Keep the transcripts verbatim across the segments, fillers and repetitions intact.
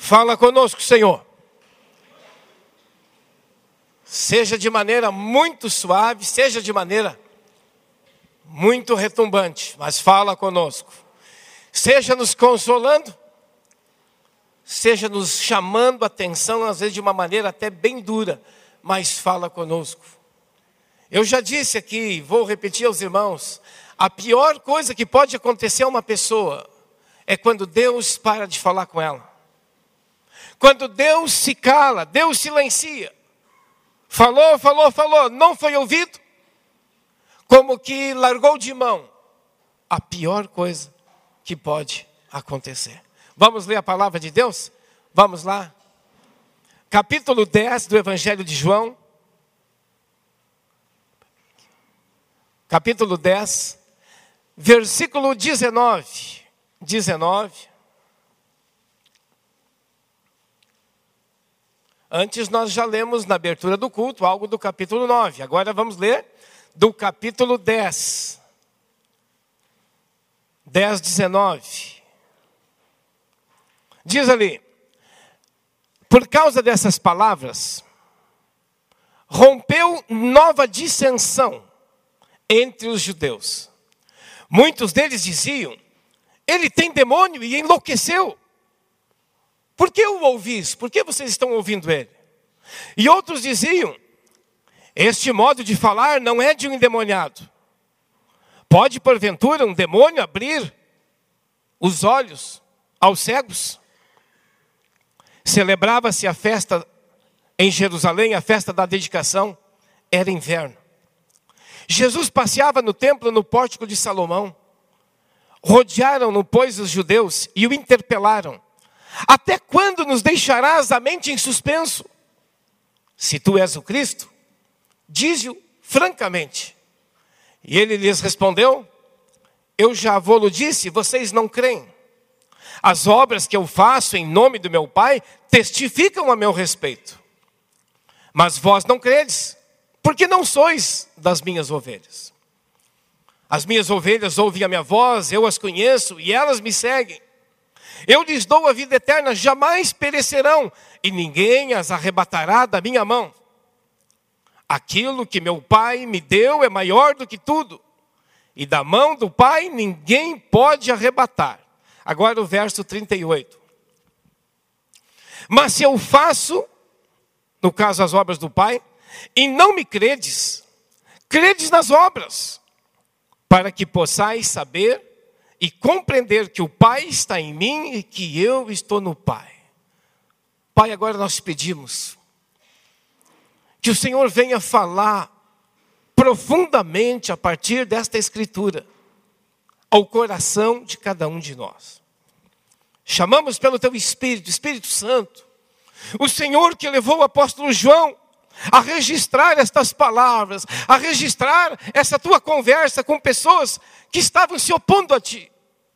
Fala conosco, Senhor. Seja de maneira muito suave, seja de maneira muito retumbante, mas fala conosco. Seja nos consolando, seja nos chamando a atenção, às vezes de uma maneira até bem dura, mas fala conosco. Eu já disse aqui, vou repetir aos irmãos, a pior coisa que pode acontecer a uma pessoa é quando Deus para de falar com ela. Quando Deus se cala, Deus silencia. Falou, falou, falou, não foi ouvido. Como que largou de mão. A pior coisa que pode acontecer. Vamos ler a palavra de Deus? Vamos lá. Capítulo dez do Evangelho de João. Capítulo dez, versículo dezenove. dezenove. Antes nós já lemos na abertura do culto algo do capítulo nove. Agora vamos ler do capítulo dez. dez, dezenove. Diz ali: por causa dessas palavras, rompeu nova dissensão entre os judeus. Muitos deles diziam: ele tem demônio e enlouqueceu. Por que o ouvis? Por que vocês estão ouvindo ele? E outros diziam: este modo de falar não é de um endemoniado. Pode, porventura, um demônio abrir os olhos aos cegos? Celebrava-se a festa em Jerusalém, a festa da dedicação. Era inverno. Jesus passeava no templo, no pórtico de Salomão. Rodearam-no, pois, os judeus e o interpelaram: até quando nos deixarás a mente em suspenso? Se tu és o Cristo, dize-o francamente. E ele lhes respondeu: eu já vou-lo disse, vocês não creem. As obras que eu faço em nome do meu Pai testificam a meu respeito. Mas vós não credes, porque não sois das minhas ovelhas. As minhas ovelhas ouvem a minha voz, eu as conheço e elas me seguem. Eu lhes dou a vida eterna, jamais perecerão, e ninguém as arrebatará da minha mão. Aquilo que meu Pai me deu é maior do que tudo, e da mão do Pai ninguém pode arrebatar. Agora o verso trinta e oito. Mas se eu faço, no caso as obras do Pai, e não me credes, credes nas obras, para que possais saber e compreender que o Pai está em mim e que eu estou no Pai. Pai, agora nós pedimos que o Senhor venha falar profundamente a partir desta Escritura ao coração de cada um de nós. Chamamos pelo Teu Espírito, Espírito Santo, o Senhor que levou o apóstolo João a registrar estas palavras, a registrar essa Tua conversa com pessoas que estavam se opondo a Ti.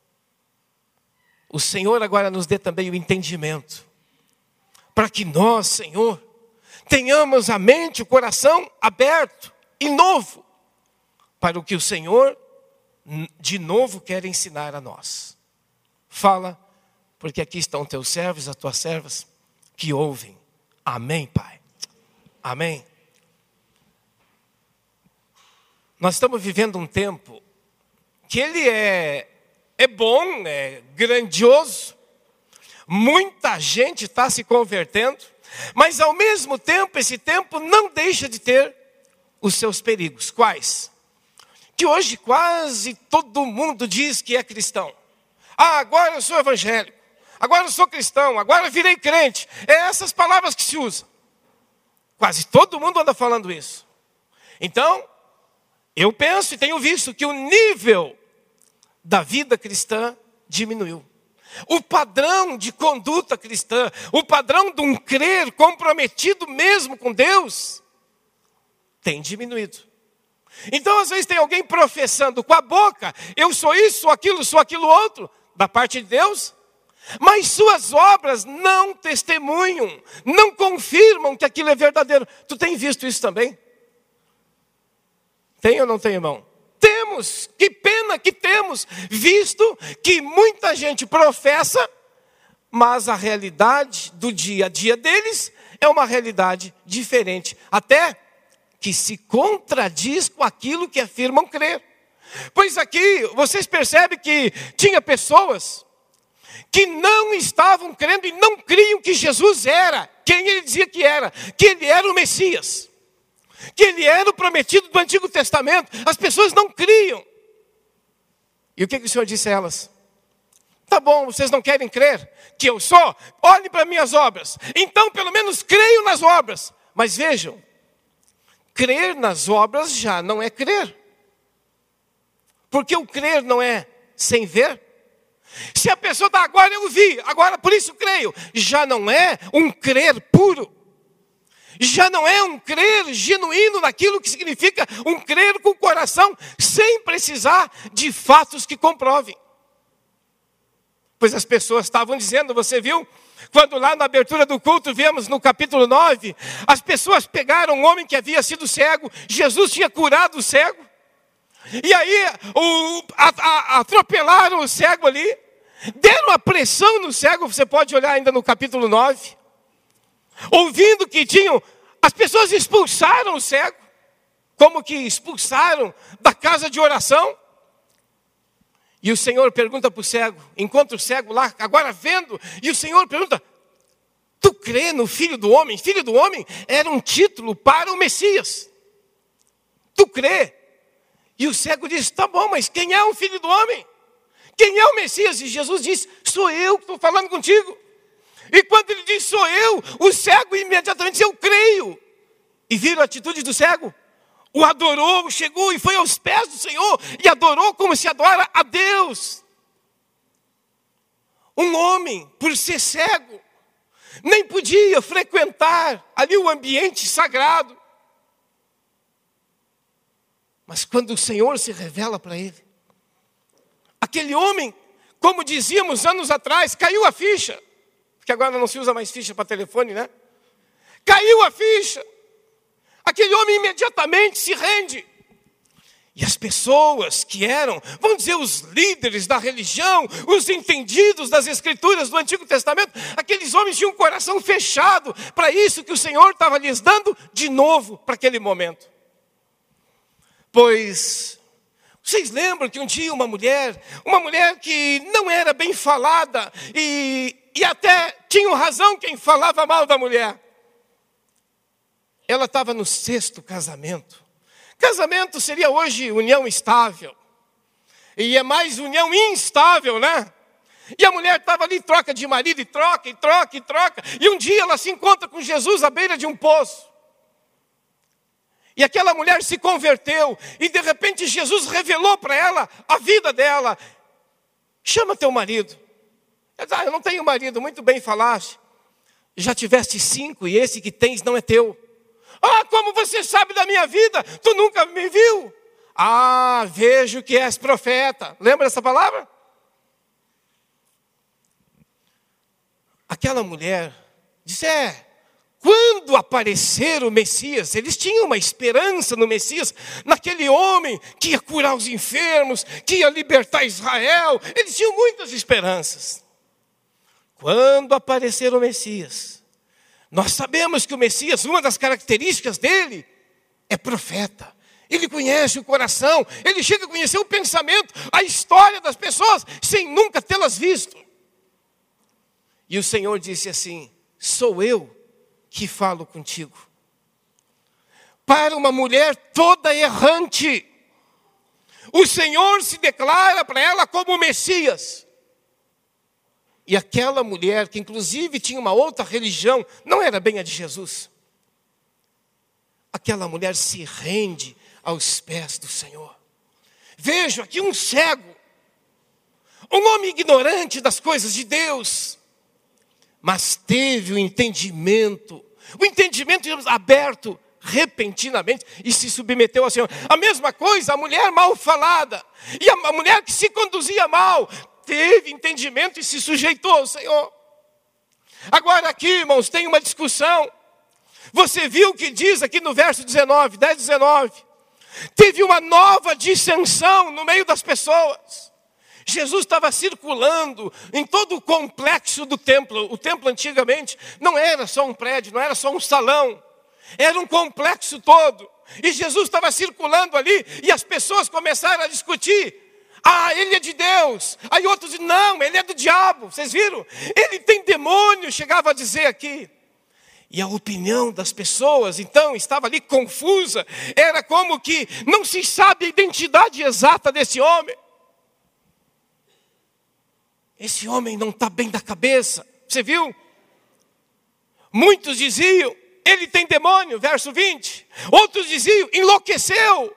O Senhor agora nos dê também o entendimento, para que nós, Senhor, tenhamos a mente, o coração aberto e novo, para o que o Senhor de novo quer ensinar a nós. Fala, porque aqui estão Teus servos, as Tuas servas, que ouvem. Amém, Pai. Amém. Nós estamos vivendo um tempo que ele é, é bom, é grandioso. Muita gente está se convertendo, mas ao mesmo tempo, esse tempo não deixa de ter os seus perigos. Quais? Que hoje quase todo mundo diz que é cristão. Ah, agora eu sou evangélico. Agora eu sou cristão. Agora eu virei crente. É essas palavras que se usam. Quase todo mundo anda falando isso. Então, eu penso e tenho visto que o nível da vida cristã diminuiu. O padrão de conduta cristã, o padrão de um crer comprometido mesmo com Deus, tem diminuído. Então, às vezes tem alguém professando com a boca: eu sou isso, sou aquilo, sou aquilo outro, da parte de Deus, mas suas obras não testemunham, não confirmam que aquilo é verdadeiro. Tu tem visto isso também? Tem ou não tem, irmão? Temos, que pena que temos visto que muita gente professa, mas a realidade do dia a dia deles é uma realidade diferente, até que se contradiz com aquilo que afirmam crer. Pois aqui vocês percebem que tinha pessoas que não estavam crendo e não criam que Jesus era quem ele dizia que era, que ele era o Messias, que ele era o prometido do Antigo Testamento. As pessoas não criam. E o que, que o Senhor disse a elas? Tá bom, vocês não querem crer que eu sou? Olhem para minhas obras. Então, pelo menos creiam nas obras. Mas vejam, crer nas obras já não é crer. Porque o crer não é sem ver. Se a pessoa está, agora eu vi, agora por isso creio, já não é um crer puro. Já não é um crer genuíno naquilo que significa um crer com o coração, sem precisar de fatos que comprovem. Pois as pessoas estavam dizendo, você viu? Quando lá na abertura do culto, vemos no capítulo nove, as pessoas pegaram um homem que havia sido cego, Jesus tinha curado o cego. E aí o, a, a, atropelaram o cego ali, deram a pressão no cego, você pode olhar ainda no capítulo nove. Ouvindo que tinham, as pessoas expulsaram o cego, como que expulsaram da casa de oração. E o Senhor pergunta para o cego, encontra o cego lá, agora vendo, e o Senhor pergunta, tu crê no Filho do Homem? Filho do Homem era um título para o Messias. Tu crê? E o cego diz, tá bom, mas quem é o Filho do Homem? Quem é o Messias? E Jesus diz, sou eu que estou falando contigo. E quando ele diz, sou eu, o cego imediatamente diz, eu creio. E viram a atitude do cego? O adorou, chegou e foi aos pés do Senhor e adorou como se adora a Deus. Um homem, por ser cego, nem podia frequentar ali o ambiente sagrado. Mas quando o Senhor se revela para ele, aquele homem, como dizíamos anos atrás, caiu a ficha. Porque agora não se usa mais ficha para telefone, né? Caiu a ficha. Aquele homem imediatamente se rende. E as pessoas que eram, vamos dizer, os líderes da religião, os entendidos das escrituras do Antigo Testamento, aqueles homens tinham um coração fechado para isso que o Senhor estava lhes dando de novo para aquele momento. Pois vocês lembram que um dia uma mulher, uma mulher que não era bem falada e, e até tinha razão quem falava mal da mulher. Ela estava no sexto casamento. Casamento seria hoje união estável. E é mais união instável, né? E a mulher estava ali, troca de marido, e troca, e troca, e troca. E um dia ela se encontra com Jesus à beira de um poço. E aquela mulher se converteu. E de repente Jesus revelou para ela a vida dela. Chama teu marido. Ela diz, ah, eu não tenho marido, muito bem falaste. Já tiveste cinco e esse que tens não é teu. Ah, como você sabe da minha vida? Tu nunca me viu? Ah, vejo que és profeta. Lembra dessa palavra? Aquela mulher disse, é, quando aparecer o Messias, eles tinham uma esperança no Messias, naquele homem que ia curar os enfermos, que ia libertar Israel. Eles tinham muitas esperanças. Quando aparecer o Messias, nós sabemos que o Messias, uma das características dele, é profeta. Ele conhece o coração, ele chega a conhecer o pensamento, a história das pessoas, sem nunca tê-las visto. E o Senhor disse assim, sou eu que falo contigo. Para uma mulher toda errante, o Senhor se declara para ela como o Messias. E aquela mulher, que inclusive tinha uma outra religião, não era bem a de Jesus. Aquela mulher se rende aos pés do Senhor. Vejo aqui um cego, um homem ignorante das coisas de Deus, mas teve o entendimento, o entendimento aberto repentinamente e se submeteu ao Senhor. A mesma coisa, a mulher mal falada, e a mulher que se conduzia mal, teve entendimento e se sujeitou ao Senhor. Agora aqui, irmãos, tem uma discussão. Você viu o que diz aqui no verso dezenove, dez, dezenove. Teve uma nova dissensão no meio das pessoas. Jesus estava circulando em todo o complexo do templo. O templo antigamente não era só um prédio, não era só um salão. Era um complexo todo. E Jesus estava circulando ali e as pessoas começaram a discutir. Ah, ele é de Deus. Aí outros dizem, não, ele é do diabo. Vocês viram? Ele tem demônio, chegava a dizer aqui. E a opinião das pessoas, então, estava ali confusa. Era como que não se sabe a identidade exata desse homem. Esse homem não está bem da cabeça. Você viu? Muitos diziam, ele tem demônio, verso vinte. Outros diziam, enlouqueceu.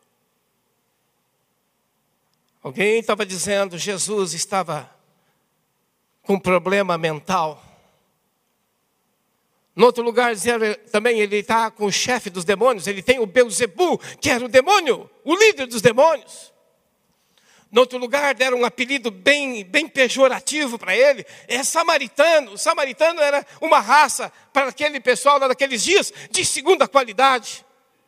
Alguém estava dizendo, Jesus estava com problema mental. No outro lugar, dizer, também ele está com o chefe dos demônios. Ele tem o Belzebu, que era o demônio, o líder dos demônios. No outro lugar, deram um apelido bem, bem pejorativo para ele. É samaritano. O samaritano era uma raça para aquele pessoal lá daqueles dias de segunda qualidade.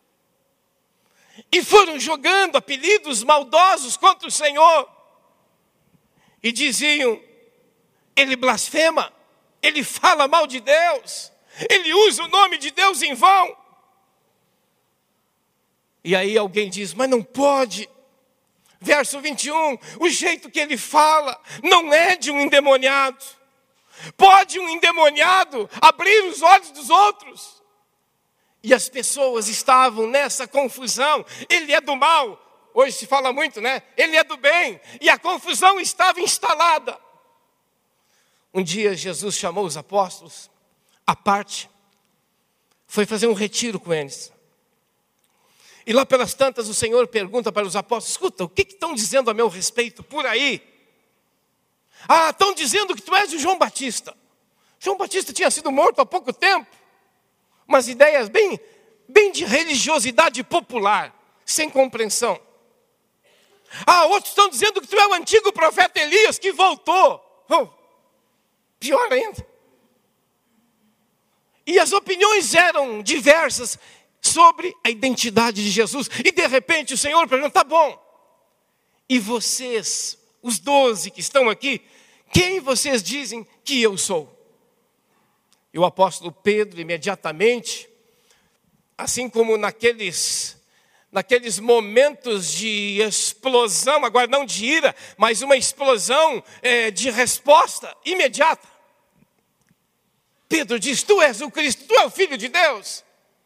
E foram jogando apelidos maldosos contra o Senhor. E diziam, ele blasfema, ele fala mal de Deus, ele usa o nome de Deus em vão. E aí alguém diz, mas não pode. Verso vinte e um, o jeito que ele fala não é de um endemoniado. Pode um endemoniado abrir os olhos dos outros? E as pessoas estavam nessa confusão. Ele é do mal. Hoje se fala muito, né? Ele é do bem. E a confusão estava instalada. Um dia Jesus chamou os apóstolos à parte. Foi fazer um retiro com eles. E lá pelas tantas o Senhor pergunta para os apóstolos, escuta, o que estão dizendo a meu respeito por aí? Ah, estão dizendo que tu és o João Batista. João Batista tinha sido morto há pouco tempo. Umas ideias bem, bem de religiosidade popular, sem compreensão. Ah, outros estão dizendo que tu é o antigo profeta Elias que voltou. Oh, pior ainda. E as opiniões eram diversas sobre a identidade de Jesus. E de repente o Senhor pergunta, tá bom. E vocês, os doze que estão aqui, quem vocês dizem que eu sou? E o apóstolo Pedro imediatamente, assim como naqueles, naqueles momentos de explosão, agora não de ira, mas uma explosão é, de resposta imediata. Pedro diz, tu és o Cristo, tu és o Filho de Deus.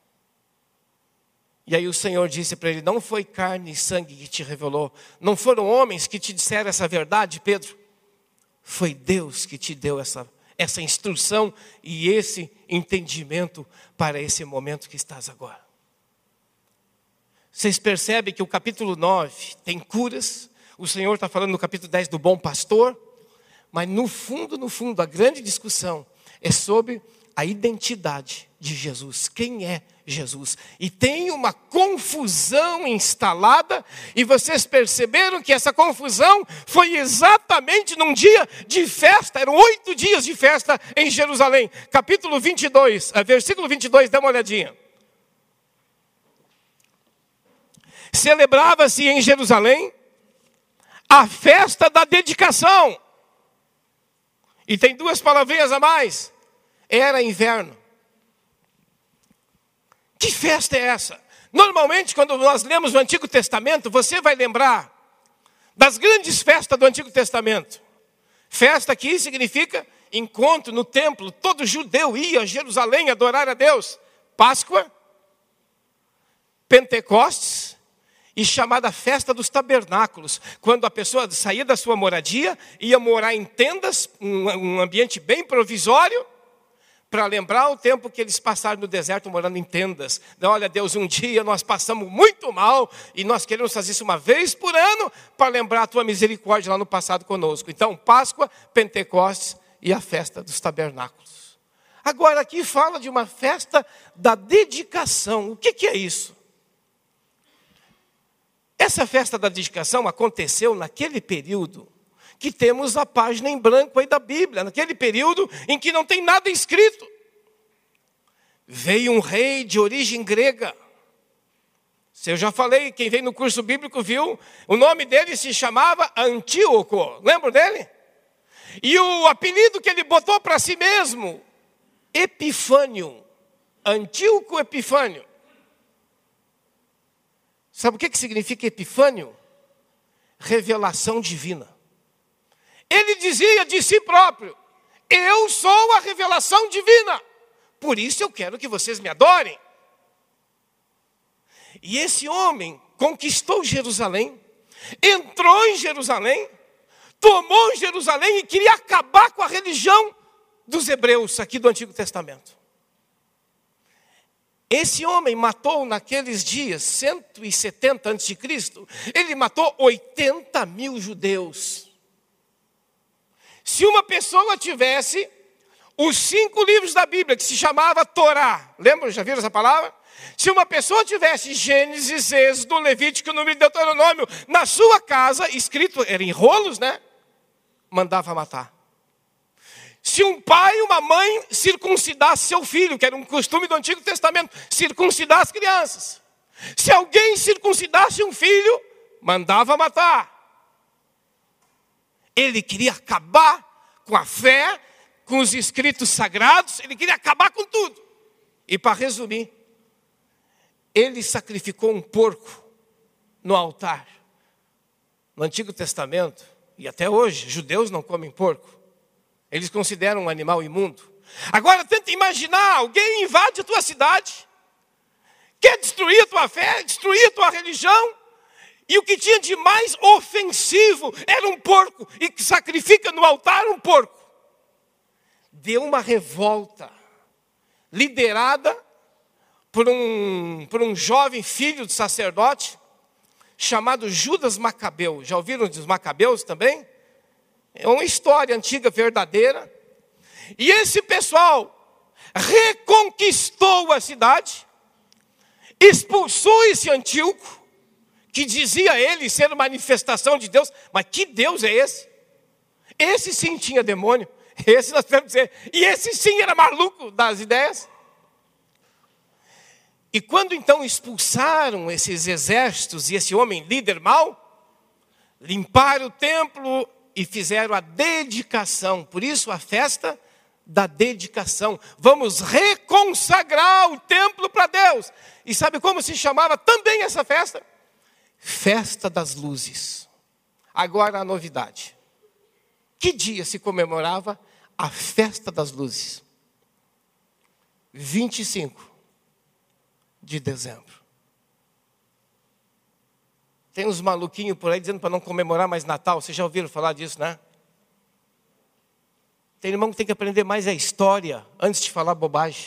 E aí o Senhor disse para ele, não foi carne e sangue que te revelou, não foram homens que te disseram essa verdade, Pedro. Foi Deus que te deu essa, essa instrução e esse entendimento para esse momento que estás agora. Vocês percebem que o capítulo nove tem curas, o Senhor está falando no capítulo dez do bom pastor, mas no fundo, no fundo, a grande discussão é sobre a identidade de Jesus. Quem é Jesus? E tem uma confusão instalada, e vocês perceberam que essa confusão foi exatamente num dia de festa, eram oito dias de festa em Jerusalém. Capítulo vinte e dois, versículo vinte e dois, dá uma olhadinha. Celebrava-se em Jerusalém a festa da dedicação. E tem duas palavrinhas a mais. Era inverno. Que festa é essa? Normalmente, quando nós lemos o Antigo Testamento, você vai lembrar das grandes festas do Antigo Testamento. Festa aqui significa encontro no templo. Todo judeu ia a Jerusalém adorar a Deus. Páscoa, Pentecostes e chamada Festa dos Tabernáculos. Quando a pessoa saía da sua moradia, ia morar em tendas, um, um ambiente bem provisório, para lembrar o tempo que eles passaram no deserto morando em tendas. Olha, Deus, um dia nós passamos muito mal e nós queremos fazer isso uma vez por ano para lembrar a tua misericórdia lá no passado conosco. Então, Páscoa, Pentecostes e a festa dos tabernáculos. Agora aqui fala de uma festa da dedicação. O que, que é isso? Essa festa da dedicação aconteceu naquele período que temos a página em branco aí da Bíblia, naquele período em que não tem nada escrito. Veio um rei de origem grega, Se eu já falei, quem veio no curso bíblico viu, o nome dele se chamava Antíoco. Lembra dele? E o apelido que ele botou para si mesmo, Epifânio. Antíoco Epifânio. Sabe o que, que significa Epifânio? Revelação divina. Ele dizia de si próprio: eu sou a revelação divina, por isso eu quero que vocês me adorem. E esse homem conquistou Jerusalém, entrou em Jerusalém, tomou Jerusalém e queria acabar com a religião dos hebreus aqui do Antigo Testamento. Esse homem matou naqueles dias, cento e setenta antes de Cristo, ele matou oitenta mil judeus. Se uma pessoa tivesse os cinco livros da Bíblia, que se chamava Torá, lembram, já viram essa palavra? Se uma pessoa tivesse Gênesis, Êxodo, Levítico, Número e Deuteronômio na sua casa, escrito, era em rolos, né? Mandava matar. Se um pai e uma mãe circuncidasse seu filho, que era um costume do Antigo Testamento, circuncidar as crianças. Se alguém circuncidasse um filho, mandava matar. Ele queria acabar com a fé, com os escritos sagrados, ele queria acabar com tudo. E para resumir, ele sacrificou um porco no altar. No Antigo Testamento, e até hoje, judeus não comem porco. Eles consideram um animal imundo. Agora tenta imaginar, alguém invade a tua cidade, quer destruir a tua fé, destruir a tua religião, e o que tinha de mais ofensivo era um porco, e que sacrifica no altar um porco. Deu uma revolta, liderada por um, por um jovem filho de sacerdote, chamado Judas Macabeu. Já ouviram dos Macabeus também? É uma história antiga, verdadeira. E esse pessoal reconquistou a cidade, expulsou esse Antíoco, que dizia ele ser manifestação de Deus. Mas que Deus é esse? Esse sim tinha demônio. Esse nós podemos dizer. E esse sim era maluco das ideias. E quando então expulsaram esses exércitos e esse homem líder mau, limparam o templo e fizeram a dedicação. Por isso a festa da dedicação. Vamos reconsagrar o templo para Deus. E sabe como se chamava também essa festa? Festa das luzes. Agora a novidade. Que dia se comemorava a festa das luzes? vinte e cinco de dezembro. Tem uns maluquinhos por aí dizendo para não comemorar mais Natal. Vocês já ouviram falar disso, né? Tem irmão que tem que aprender mais a história antes de falar bobagem.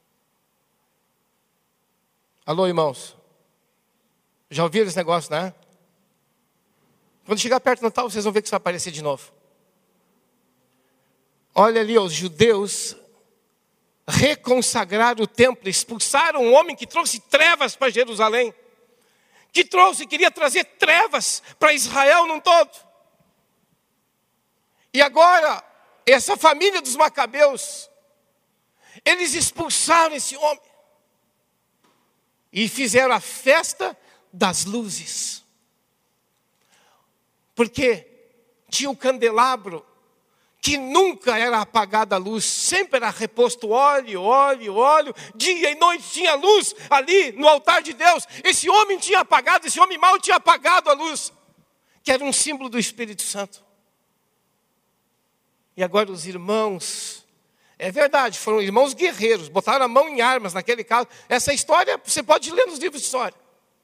Alô, irmãos? Já ouviram esse negócio, né? Quando chegar perto do Natal, vocês vão ver que isso vai aparecer de novo. Olha ali, os judeus reconsagraram o templo, expulsaram um homem que trouxe trevas para Jerusalém, que trouxe, queria trazer trevas para Israel num todo. E agora, essa família dos Macabeus, eles expulsaram esse homem e fizeram a festa das luzes. Porque tinha o candelabro que nunca era apagada a luz, sempre era reposto óleo, óleo, óleo, dia e noite tinha luz ali no altar de Deus. Esse homem tinha apagado, esse homem mau tinha apagado a luz, que era um símbolo do Espírito Santo. E agora os irmãos, é verdade, foram irmãos guerreiros, botaram a mão em armas naquele caso. Essa história você pode ler nos livros de história.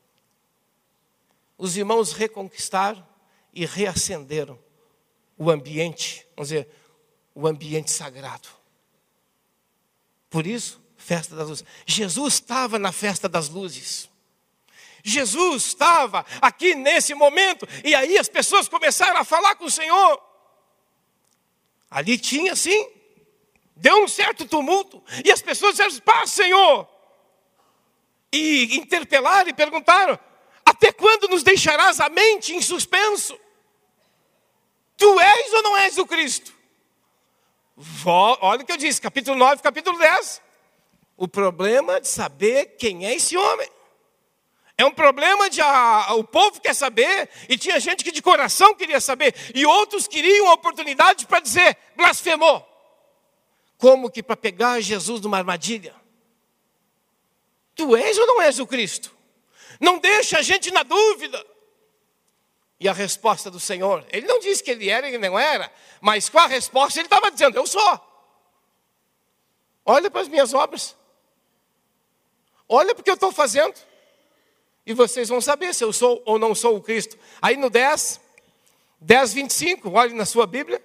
Os irmãos reconquistaram e reacenderam o ambiente, vamos dizer, o ambiente sagrado. Por isso, festa das luzes. Jesus estava na festa das luzes. Jesus estava aqui nesse momento, e aí as pessoas começaram a falar com o Senhor. Ali tinha sim, deu um certo tumulto, e as pessoas disseram: pá, Senhor! E interpelaram e perguntaram: até quando nos deixarás a mente em suspenso? Tu és ou não és o Cristo? Olha o que eu disse, capítulo nove, capítulo dez. O problema de saber quem é esse homem. É um problema de a, o povo quer saber, e tinha gente que de coração queria saber, e outros queriam a oportunidade para dizer, blasfemou. Como que para pegar Jesus numa armadilha? Tu és ou não és o Cristo? Não deixa a gente na dúvida. E a resposta do Senhor, ele não disse que ele era e ele não era, mas com a resposta ele estava dizendo, eu sou. Olha para as minhas obras. Olha porque eu estou fazendo. E vocês vão saber se eu sou ou não sou o Cristo. Aí no dez, dez, vinte e cinco, olhe na sua Bíblia.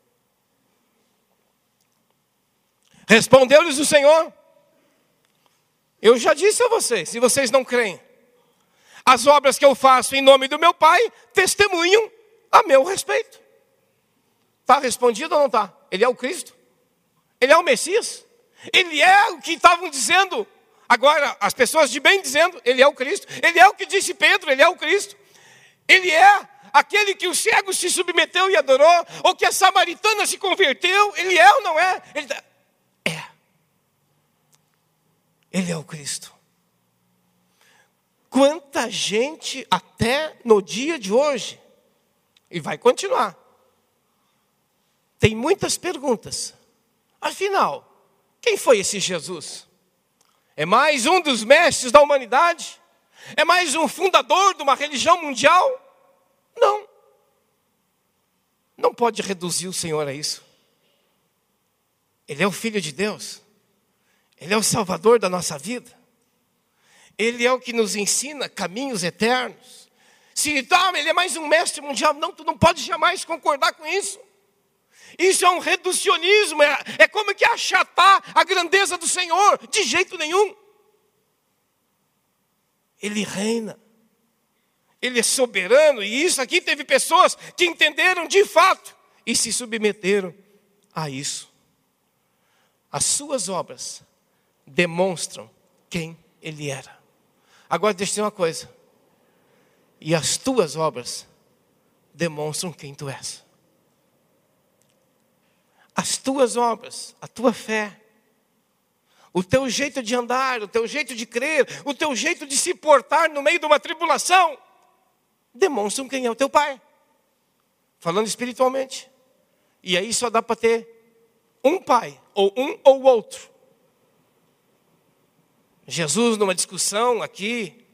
Respondeu-lhes o Senhor, eu já disse a vocês, se vocês não creem, as obras que eu faço em nome do meu Pai testemunham a meu respeito. Está respondido ou não está? Ele é o Cristo? Ele é o Messias? Ele é o que estavam dizendo agora, as pessoas de bem dizendo, ele é o Cristo. Ele é o que disse Pedro, ele é o Cristo. Ele é aquele que o cego se submeteu e adorou, ou que a samaritana se converteu. Ele é ou não é? Ele é. Ele é o Cristo. Quanta gente até no dia de hoje, e vai continuar, tem muitas perguntas. Afinal, quem foi esse Jesus? É mais um dos mestres da humanidade? É mais um fundador de uma religião mundial? Não. Não pode reduzir o Senhor a isso. Ele é o Filho de Deus. Ele é o Salvador da nossa vida. Ele é o que nos ensina caminhos eternos. Se tá, ele é mais um mestre mundial, não, tu não pode jamais concordar com isso. Isso é um reducionismo, é, é como que achatar a grandeza do Senhor, de jeito nenhum. Ele reina, ele é soberano, e isso aqui teve pessoas que entenderam de fato e se submeteram a isso. As suas obras demonstram quem ele era. Agora deixa eu dizer uma coisa, e as tuas obras demonstram quem tu és. As tuas obras, a tua fé, o teu jeito de andar, o teu jeito de crer, o teu jeito de se portar no meio de uma tribulação, demonstram quem é o teu Pai. Falando espiritualmente. E aí só dá para ter um Pai, ou um ou outro. Jesus, numa discussão aqui,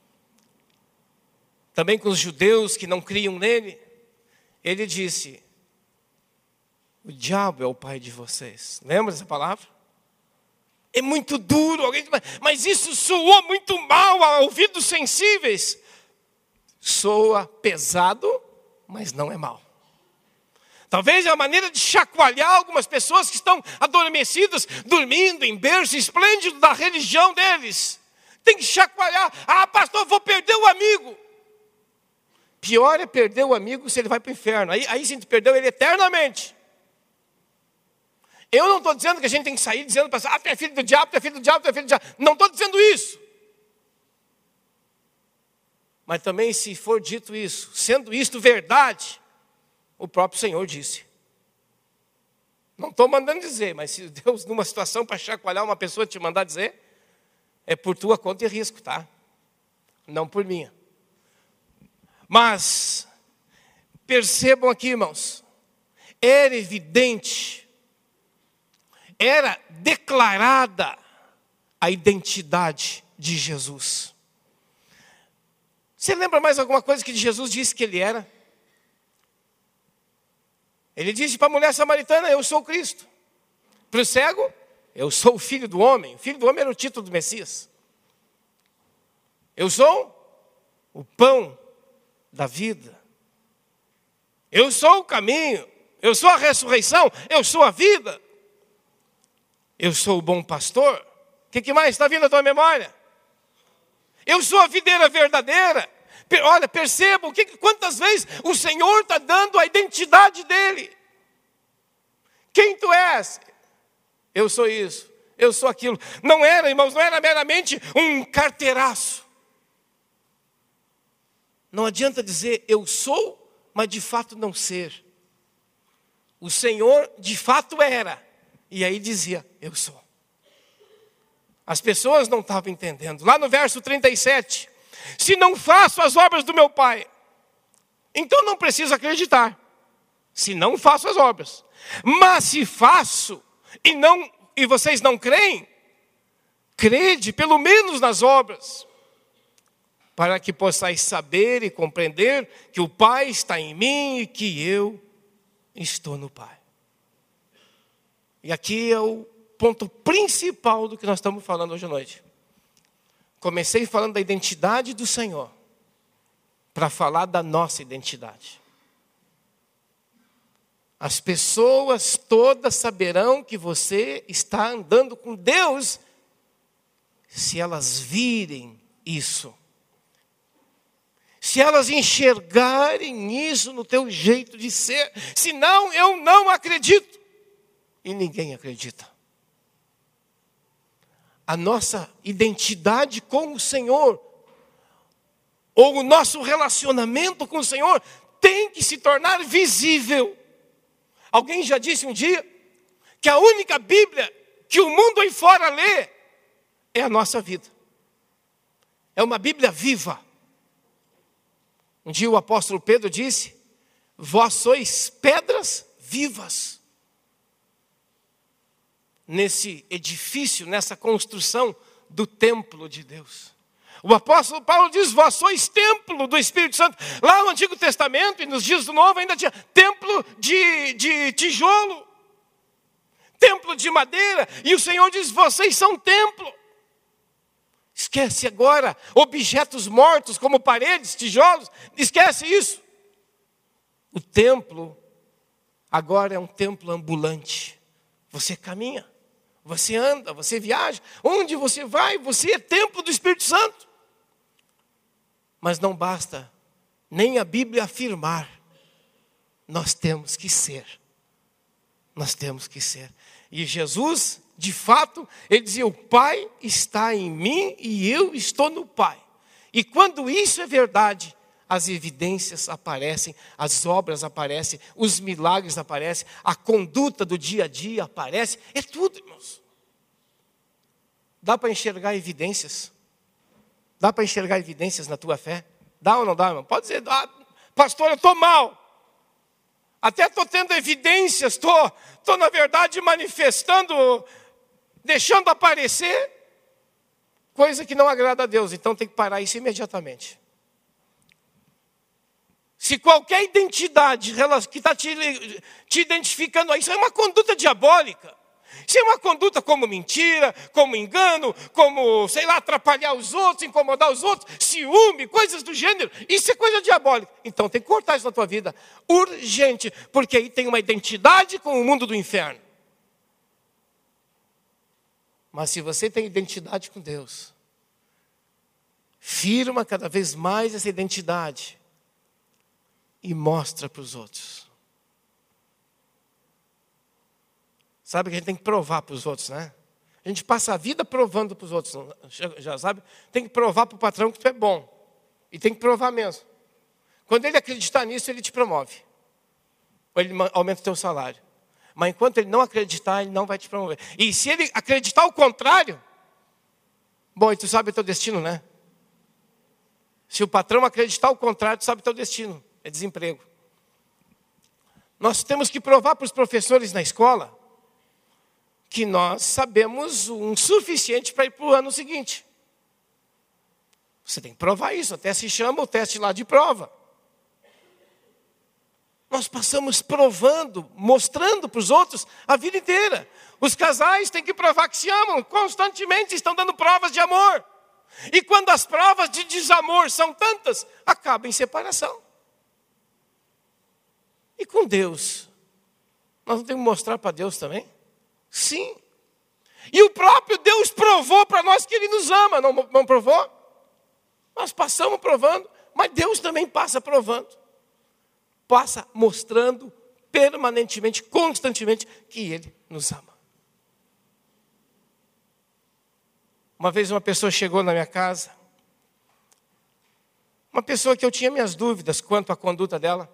também com os judeus que não criam nele, ele disse, o diabo é o pai de vocês. Lembra dessa palavra? É muito duro. Alguém, mas isso soou muito mal a ouvidos sensíveis. Soa pesado, mas não é mal. Talvez é a maneira de chacoalhar algumas pessoas que estão adormecidas, dormindo em berço esplêndido da religião deles. Tem que chacoalhar. Ah, pastor, vou perder o amigo. Pior é perder o amigo se ele vai para o inferno. Aí, aí sim, tu perdeu ele eternamente. Eu não estou dizendo que a gente tem que sair dizendo para ah, tu é filho do diabo, tu é filho do diabo, tu é filho do diabo. Não estou dizendo isso. Mas também se for dito isso, sendo isto verdade, o próprio Senhor disse. Não estou mandando dizer, mas se Deus numa situação para chacoalhar uma pessoa te mandar dizer, é por tua conta e risco, tá? Não por minha. Mas, percebam aqui, irmãos, era evidente, era declarada a identidade de Jesus. Você lembra mais alguma coisa que Jesus disse que ele era? Ele disse para a mulher samaritana, eu sou o Cristo. Para o cego, eu sou o Filho do Homem. O Filho do Homem era o título do Messias. Eu sou o pão da vida. Eu sou o caminho. Eu sou a ressurreição. Eu sou a vida. Eu sou o bom pastor. O que, que mais está vindo à tua memória? Eu sou a videira verdadeira. Olha, percebam que, quantas vezes o Senhor está dando a identidade dele. Quem tu és? Eu sou isso, eu sou aquilo. Não era, irmãos, não era meramente um carteiraço. Não adianta dizer eu sou, mas de fato não ser. O Senhor de fato era. E aí dizia, eu sou. As pessoas não estavam entendendo. Lá no verso trinta e sete, Se não faço as obras do meu Pai, então não preciso acreditar. Se não faço as obras. Mas se faço e, não, e vocês não creem, crede pelo menos nas obras, para que possais saber e compreender que o Pai está em mim e que eu estou no Pai. E aqui é o ponto principal do que nós estamos falando hoje à noite. Comecei falando da identidade do Senhor, para falar da nossa identidade. As pessoas todas saberão que você está andando com Deus, se elas virem isso. Se elas enxergarem isso no teu jeito de ser. Senão eu não acredito. E ninguém acredita. A nossa identidade com o Senhor, ou o nosso relacionamento com o Senhor, tem que se tornar visível. Alguém já disse um dia que a única Bíblia que o mundo aí fora lê é a nossa vida. É uma Bíblia viva. Um dia o apóstolo Pedro disse: vós sois pedras vivas. Nesse edifício, nessa construção do templo de Deus. O apóstolo Paulo diz: vós sois templo do Espírito Santo. Lá no Antigo Testamento e nos dias do Novo ainda tinha templo de, de tijolo, templo de madeira. E o Senhor diz: vocês são templo. Esquece agora objetos mortos como paredes, tijolos. Esquece isso. O templo agora é um templo ambulante. Você caminha, você anda, você viaja. Onde você vai, você é templo do Espírito Santo. Mas não basta nem a Bíblia afirmar. Nós temos que ser. Nós temos que ser. E Jesus, de fato, ele dizia: o Pai está em mim e eu estou no Pai. E quando isso é verdade, as evidências aparecem, as obras aparecem, os milagres aparecem, a conduta do dia a dia aparece. É tudo, irmãos. Dá para enxergar evidências? Dá para enxergar evidências na tua fé? Dá ou não dá, irmão? Pode dizer: ah, pastor, eu estou mal. Até estou tendo evidências, estou, estou, na verdade, manifestando, deixando aparecer coisa que não agrada a Deus. Então tem que parar isso imediatamente. Se qualquer identidade que está te, te identificando, isso é uma conduta diabólica. Isso é uma conduta como mentira, como engano, como, sei lá, atrapalhar os outros, incomodar os outros, ciúme, coisas do gênero. Isso é coisa diabólica. Então tem que cortar isso na tua vida. Urgente, porque aí tem uma identidade com o mundo do inferno. Mas se você tem identidade com Deus, firma cada vez mais essa identidade e mostra para os outros. Sabe que a gente tem que provar para os outros, né? A gente passa a vida provando para os outros, já sabe? Tem que provar para o patrão que tu é bom. E tem que provar mesmo. Quando ele acreditar nisso, ele te promove. Ou ele aumenta o teu salário. Mas enquanto ele não acreditar, ele não vai te promover. E se ele acreditar o contrário, bom, e tu sabe o teu destino, né? Se o patrão acreditar o contrário, tu sabe o teu destino. É desemprego. Nós temos que provar para os professores na escola que nós sabemos um suficiente para ir para o ano seguinte. Você tem que provar isso, até se chama o teste lá de prova. Nós passamos provando, mostrando para os outros a vida inteira. Os casais têm que provar que se amam, constantemente estão dando provas de amor. E quando as provas de desamor são tantas, acaba em separação. E com Deus, nós não temos que mostrar para Deus também? Sim. E o próprio Deus provou para nós que Ele nos ama, não, não provou? Nós passamos provando, mas Deus também passa provando. Passa mostrando permanentemente, constantemente, que Ele nos ama. Uma vez uma pessoa chegou na minha casa, uma pessoa que eu tinha minhas dúvidas quanto à conduta dela.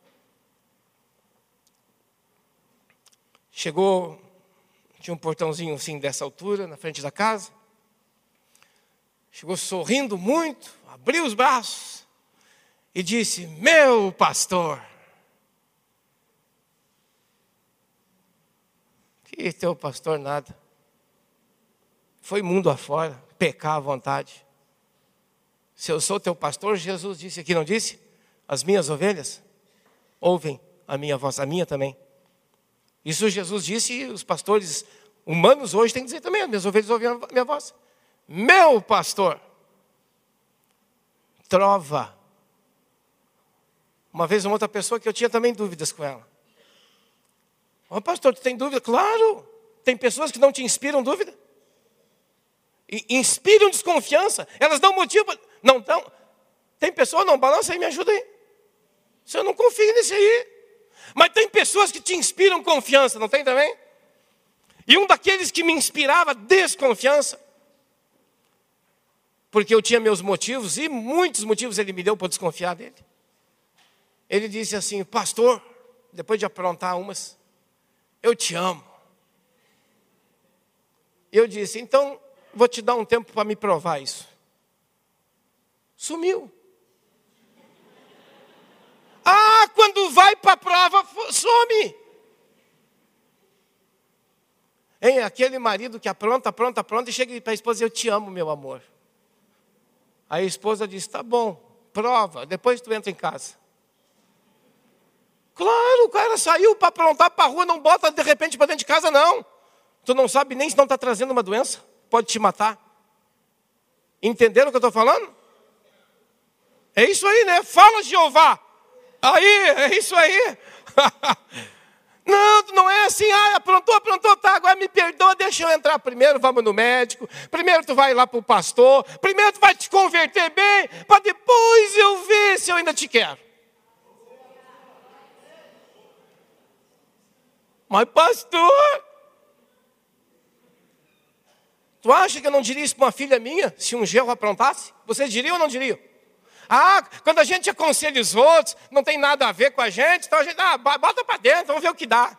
Chegou, tinha um portãozinho assim dessa altura, na frente da casa. chegou sorrindo muito, abriu os braços e disse: meu pastor. Que teu pastor nada. Foi mundo afora, pecar à vontade. Se eu sou teu pastor, Jesus disse aqui, não disse? As minhas ovelhas ouvem a minha voz, a minha também. Isso Jesus disse e os pastores humanos hoje têm que dizer também: as minhas ovelhas ouvem a minha voz. Meu pastor. Trova. Uma vez uma outra pessoa que eu tinha também dúvidas com ela. Ô pastor, tu tem dúvida? Claro. Tem pessoas que não te inspiram dúvida. E inspiram desconfiança. Elas dão motivo. Não dão. Tem pessoas, não, balança aí, me ajuda aí. Se eu não confio nesse aí. Mas tem pessoas que te inspiram confiança, não tem também? E um daqueles que me inspirava desconfiança, porque eu tinha meus motivos, e muitos motivos ele me deu para desconfiar dele. Ele disse assim: pastor, depois de aprontar umas, eu te amo. Eu disse: então, vou te dar um tempo para me provar isso. Sumiu. Ah, quando vai para a prova, some. Hein, aquele marido que apronta, apronta, apronta, e chega para a esposa: eu te amo, meu amor. Aí a esposa diz: tá bom, prova, depois tu entra em casa. Claro, o cara saiu para aprontar para a rua, não bota de repente para dentro de casa, não. Tu não sabe nem se não está trazendo uma doença, pode te matar. Entenderam o que eu estou falando? É isso aí, né? Fala, Jeová. Aí, é isso aí. Não, não é assim: ah, aprontou, aprontou, tá, agora me perdoa, deixa eu entrar primeiro, vamos no médico. Primeiro tu vai lá para o pastor. Primeiro tu vai te converter bem, para depois eu ver se eu ainda te quero. Mas pastor, tu acha que eu não diria isso para uma filha minha, se um genro aprontasse? Vocês diriam ou não diriam? Ah, quando a gente aconselha os outros, não tem nada a ver com a gente, então a gente, ah, bota para dentro, vamos ver o que dá.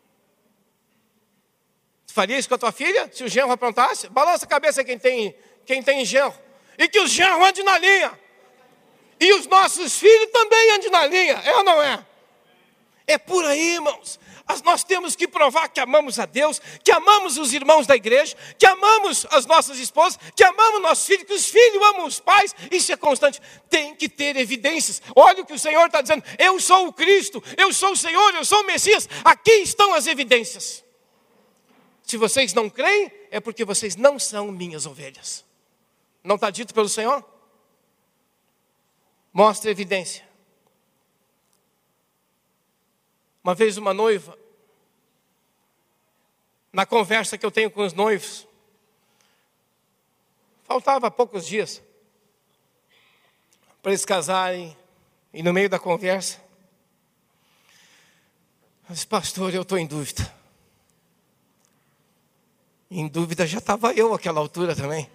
Tu faria isso com a tua filha, se o genro aprontasse? Balança a cabeça quem tem, quem tem genro. E que os genros andem na linha. E os nossos filhos também andem na linha, é ou não é? É por aí, irmãos. Nós temos que provar que amamos a Deus, que amamos os irmãos da igreja, que amamos as nossas esposas, que amamos nossos filhos, que os filhos amam os pais. Isso é constante. Tem que ter evidências. Olha o que o Senhor está dizendo: eu sou o Cristo, eu sou o Senhor, eu sou o Messias. Aqui estão as evidências. Se vocês não creem, é porque vocês não são minhas ovelhas. Não está dito pelo Senhor? Mostra evidência. Uma vez uma noiva, na conversa que eu tenho com os noivos, faltava poucos dias para eles casarem, e no meio da conversa, eu disse: pastor, eu estou em dúvida. Em dúvida já estava eu àquela altura também.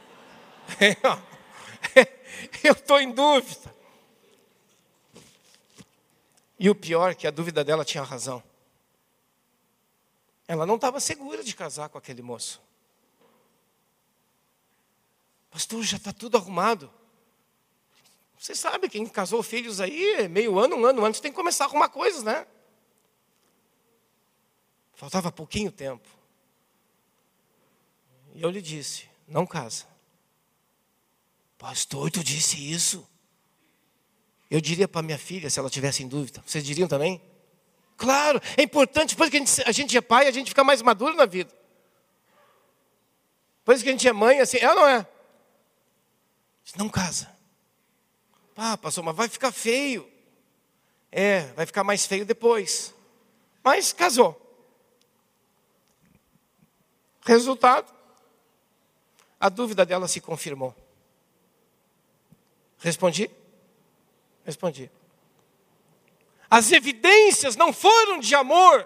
Eu estou em dúvida. E o pior é que a dúvida dela tinha razão. Ela não estava segura de casar com aquele moço. Pastor, já está tudo arrumado. Você sabe, quem casou filhos aí, meio ano, um ano antes, tem que começar a arrumar coisas, né? Faltava pouquinho tempo. E eu lhe disse: não casa. Pastor, tu disse isso? Eu diria para minha filha, se ela tivesse em dúvida. Vocês diriam também? Claro, é importante. Depois que a gente, a gente é pai, a gente fica mais maduro na vida. Depois que a gente é mãe, assim, é ou não é? Não casa. Ah, pastor, mas vai ficar feio. É, vai ficar mais feio depois. Mas casou. Resultado, a dúvida dela se confirmou. Respondi? Respondi. As evidências não foram de amor.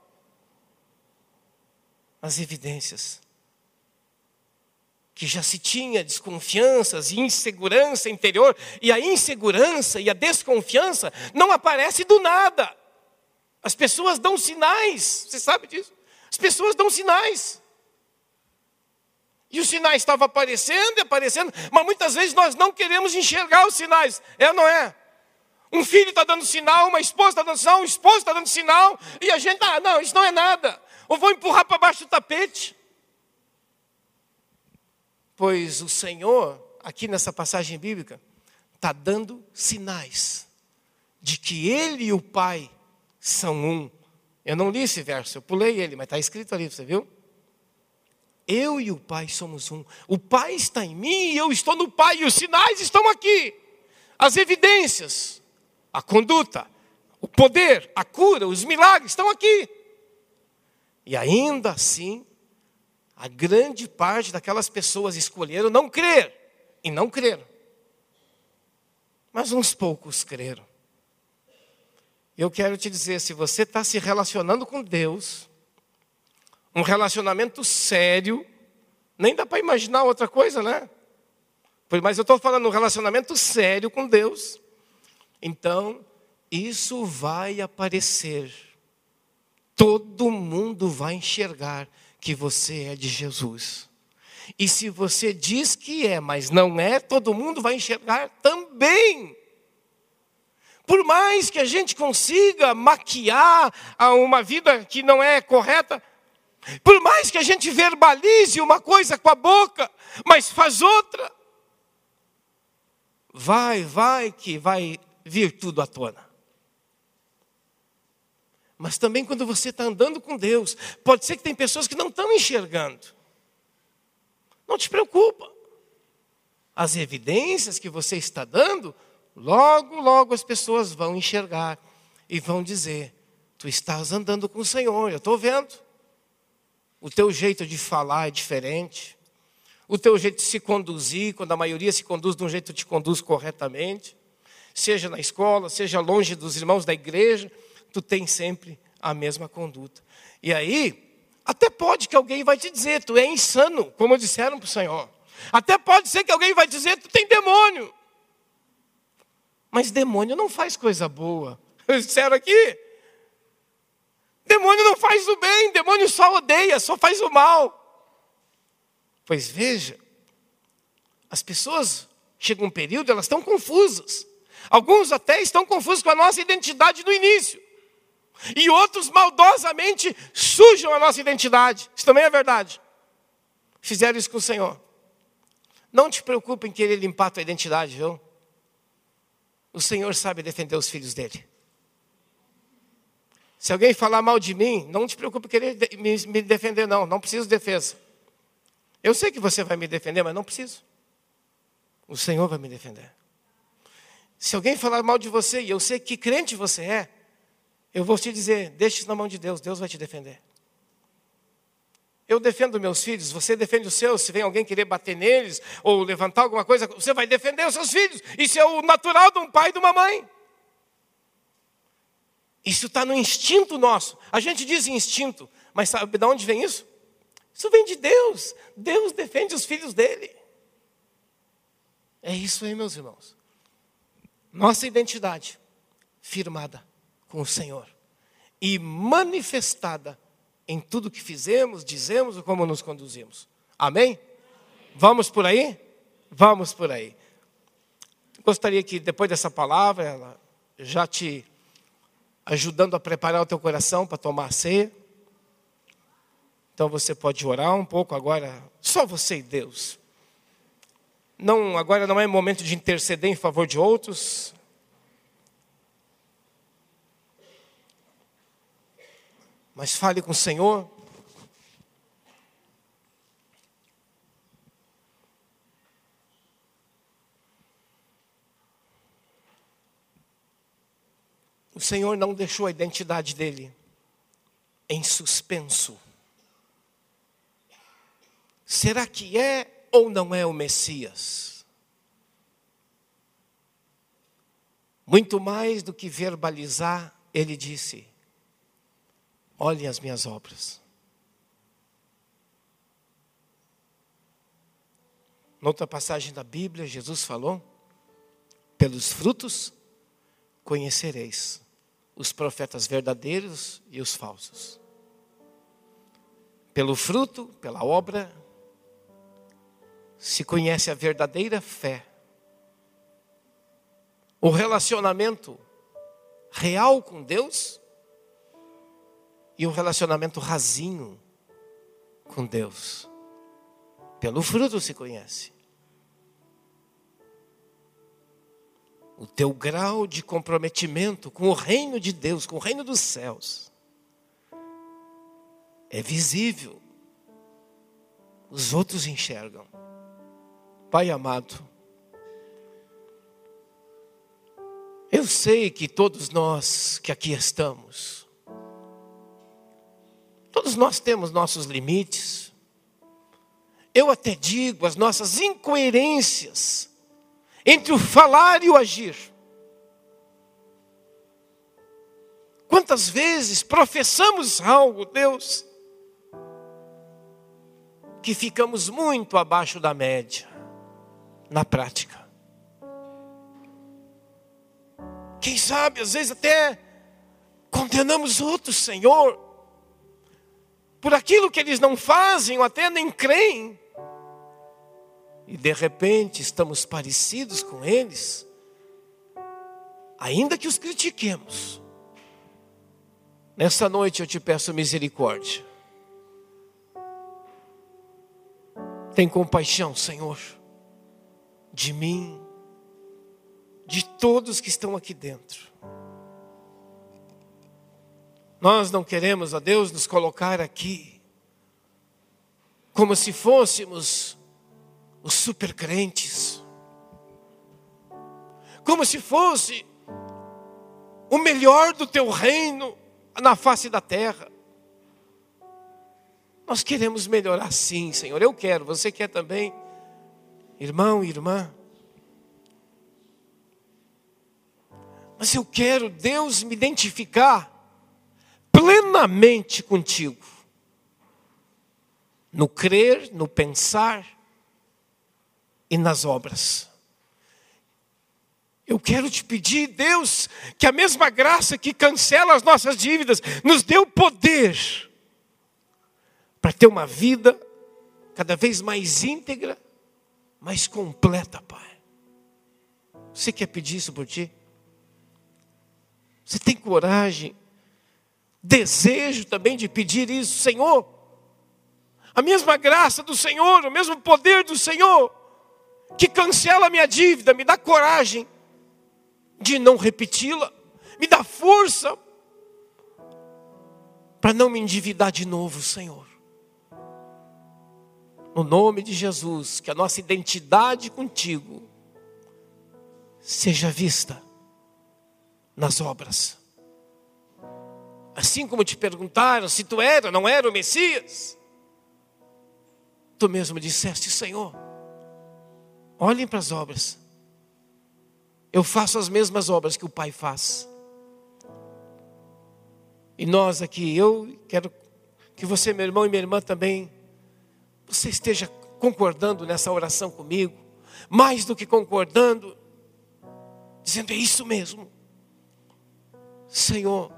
As evidências que já se tinha desconfianças e insegurança interior, e a insegurança e a desconfiança não aparece do nada. As pessoas dão sinais, você sabe disso? As pessoas dão sinais. E os sinais estavam aparecendo e aparecendo, mas muitas vezes nós não queremos enxergar os sinais. É ou não é? Um filho está dando sinal, uma esposa está dando sinal, um esposo está dando sinal, e a gente, ah, não, isso não é nada. Ou vou empurrar para baixo do tapete. Pois o Senhor, aqui nessa passagem bíblica, está dando sinais de que Ele e o Pai são um. Eu não li esse verso, eu pulei ele, mas está escrito ali, você viu? Eu e o Pai somos um. O Pai está em mim e eu estou no Pai. E os sinais estão aqui. As evidências, a conduta, o poder, a cura, os milagres estão aqui. E ainda assim, a grande parte daquelas pessoas escolheram não crer. E não creram. Mas uns poucos creram. Eu quero te dizer, se você está se relacionando com Deus, um relacionamento sério, nem dá para imaginar outra coisa, né? Mas eu estou falando um relacionamento sério com Deus. Então, isso vai aparecer. Todo mundo vai enxergar que você é de Jesus. E se você diz que é, mas não é, todo mundo vai enxergar também. Por mais que a gente consiga maquiar uma vida que não é correta, por mais que a gente verbalize uma coisa com a boca, mas faz outra, vai, vai que vai vir tudo à tona. Mas também quando você está andando com Deus, pode ser que tem pessoas que não estão enxergando. Não te preocupa. As evidências que você está dando, logo, logo as pessoas vão enxergar e vão dizer, tu estás andando com o Senhor, eu estou vendo. O teu jeito de falar é diferente. O teu jeito de se conduzir, quando a maioria se conduz de um jeito, te conduz corretamente. Seja na escola, seja longe dos irmãos da igreja, tu tens sempre a mesma conduta. E aí, até pode que alguém vai te dizer, tu é insano, como disseram para o Senhor. Até pode ser que alguém vai dizer, tu tem demônio. Mas demônio não faz coisa boa. Eles disseram aqui. Demônio não faz o bem, demônio só odeia, só faz o mal. Pois veja, as pessoas, chega um período, elas estão confusas. Alguns até estão confusos com a nossa identidade no início. E outros maldosamente sujam a nossa identidade. Isso também é verdade. Fizeram isso com o Senhor. Não te preocupe em querer limpar a tua identidade, viu? O Senhor sabe defender os filhos dele. Se alguém falar mal de mim, não te preocupe em querer me defender, não. Não preciso de defesa. Eu sei que você vai me defender, mas não preciso. O Senhor vai me defender. Se alguém falar mal de você, e eu sei que crente você é, eu vou te dizer, deixe isso na mão de Deus, Deus vai te defender. Eu defendo meus filhos, você defende os seus. Se vem alguém querer bater neles, ou levantar alguma coisa, você vai defender os seus filhos. Isso é o natural de um pai e de uma mãe. Isso está no instinto nosso. A gente diz instinto, mas sabe de onde vem isso? Isso vem de Deus. Deus defende os filhos dele. É isso aí, meus irmãos. Nossa identidade firmada com o Senhor e manifestada em tudo que fizemos, dizemos ou como nos conduzimos. Amém? Amém? Vamos por aí? Vamos por aí. Gostaria que depois dessa palavra, ela já te ajudando a preparar o teu coração para tomar a ceia. Então você pode orar um pouco agora, só você e Deus. Não, agora não é momento de interceder em favor de outros. Mas fale com o Senhor. O Senhor não deixou a identidade dele em suspenso. Será que é ou não é o Messias? Muito mais do que verbalizar, ele disse, olhem as minhas obras. Noutra passagem da Bíblia, Jesus falou, pelos frutos conhecereis os profetas verdadeiros e os falsos. Pelo fruto, pela obra, se conhece a verdadeira fé, o relacionamento real com Deus e o relacionamento rasinho com Deus. Pelo fruto se conhece. O teu grau de comprometimento com o reino de Deus, com o reino dos céus, é visível. Os outros enxergam. Pai amado, eu sei que todos nós que aqui estamos, todos nós temos nossos limites. Eu até digo as nossas incoerências entre o falar e o agir. Quantas vezes professamos algo, Deus, que ficamos muito abaixo da média, na prática. Quem sabe, às vezes até condenamos outros, Senhor, por aquilo que eles não fazem ou até nem creem. E de repente estamos parecidos com eles, ainda que os critiquemos. Nessa noite eu te peço misericórdia. Tem compaixão, Senhor, de mim, de todos que estão aqui dentro. Nós não queremos, ó Deus, nos colocar aqui como se fôssemos os super crentes, como se fosse o melhor do teu reino na face da terra. Nós queremos melhorar sim, Senhor. Eu quero, você quer também, irmão e irmã. Mas eu quero, Deus, me identificar plenamente contigo, no crer, no pensar e nas obras. Eu quero te pedir, Deus, que a mesma graça que cancela as nossas dívidas, nos dê o poder para ter uma vida cada vez mais íntegra, mais completa, Pai. Você quer pedir isso por ti? Você tem coragem, desejo também de pedir isso, Senhor? A mesma graça do Senhor, o mesmo poder do Senhor, que cancela a minha dívida, me dá coragem de não repeti-la, me dá força para não me endividar de novo, Senhor. No nome de Jesus, que a nossa identidade contigo seja vista nas obras. Assim como te perguntaram se tu era ou não era o Messias, tu mesmo disseste, Senhor, olhem para as obras. Eu faço as mesmas obras que o Pai faz. E nós aqui, eu quero que você, meu irmão e minha irmã também, você esteja concordando nessa oração comigo, mais do que concordando, dizendo, é isso mesmo. Senhor,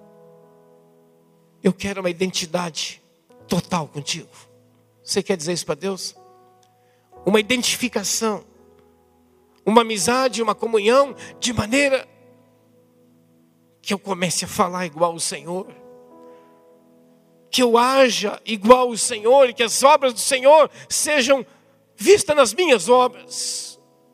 eu quero uma identidade total contigo. Você quer dizer isso para Deus? Uma identificação, uma amizade, uma comunhão, de maneira que eu comece a falar igual o Senhor, que eu haja igual o Senhor e que as obras do Senhor sejam vistas nas minhas obras.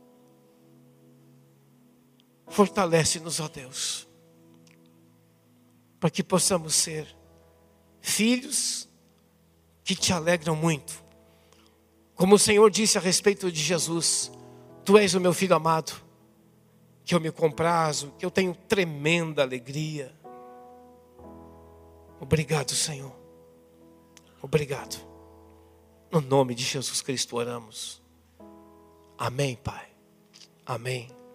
Fortalece-nos, ó Deus, para que possamos ser filhos que te alegram muito. Como o Senhor disse a respeito de Jesus, tu és o meu filho amado, que eu me comprazo, que eu tenho tremenda alegria. Obrigado, Senhor. Obrigado. No nome de Jesus Cristo oramos. Amém, Pai. Amém.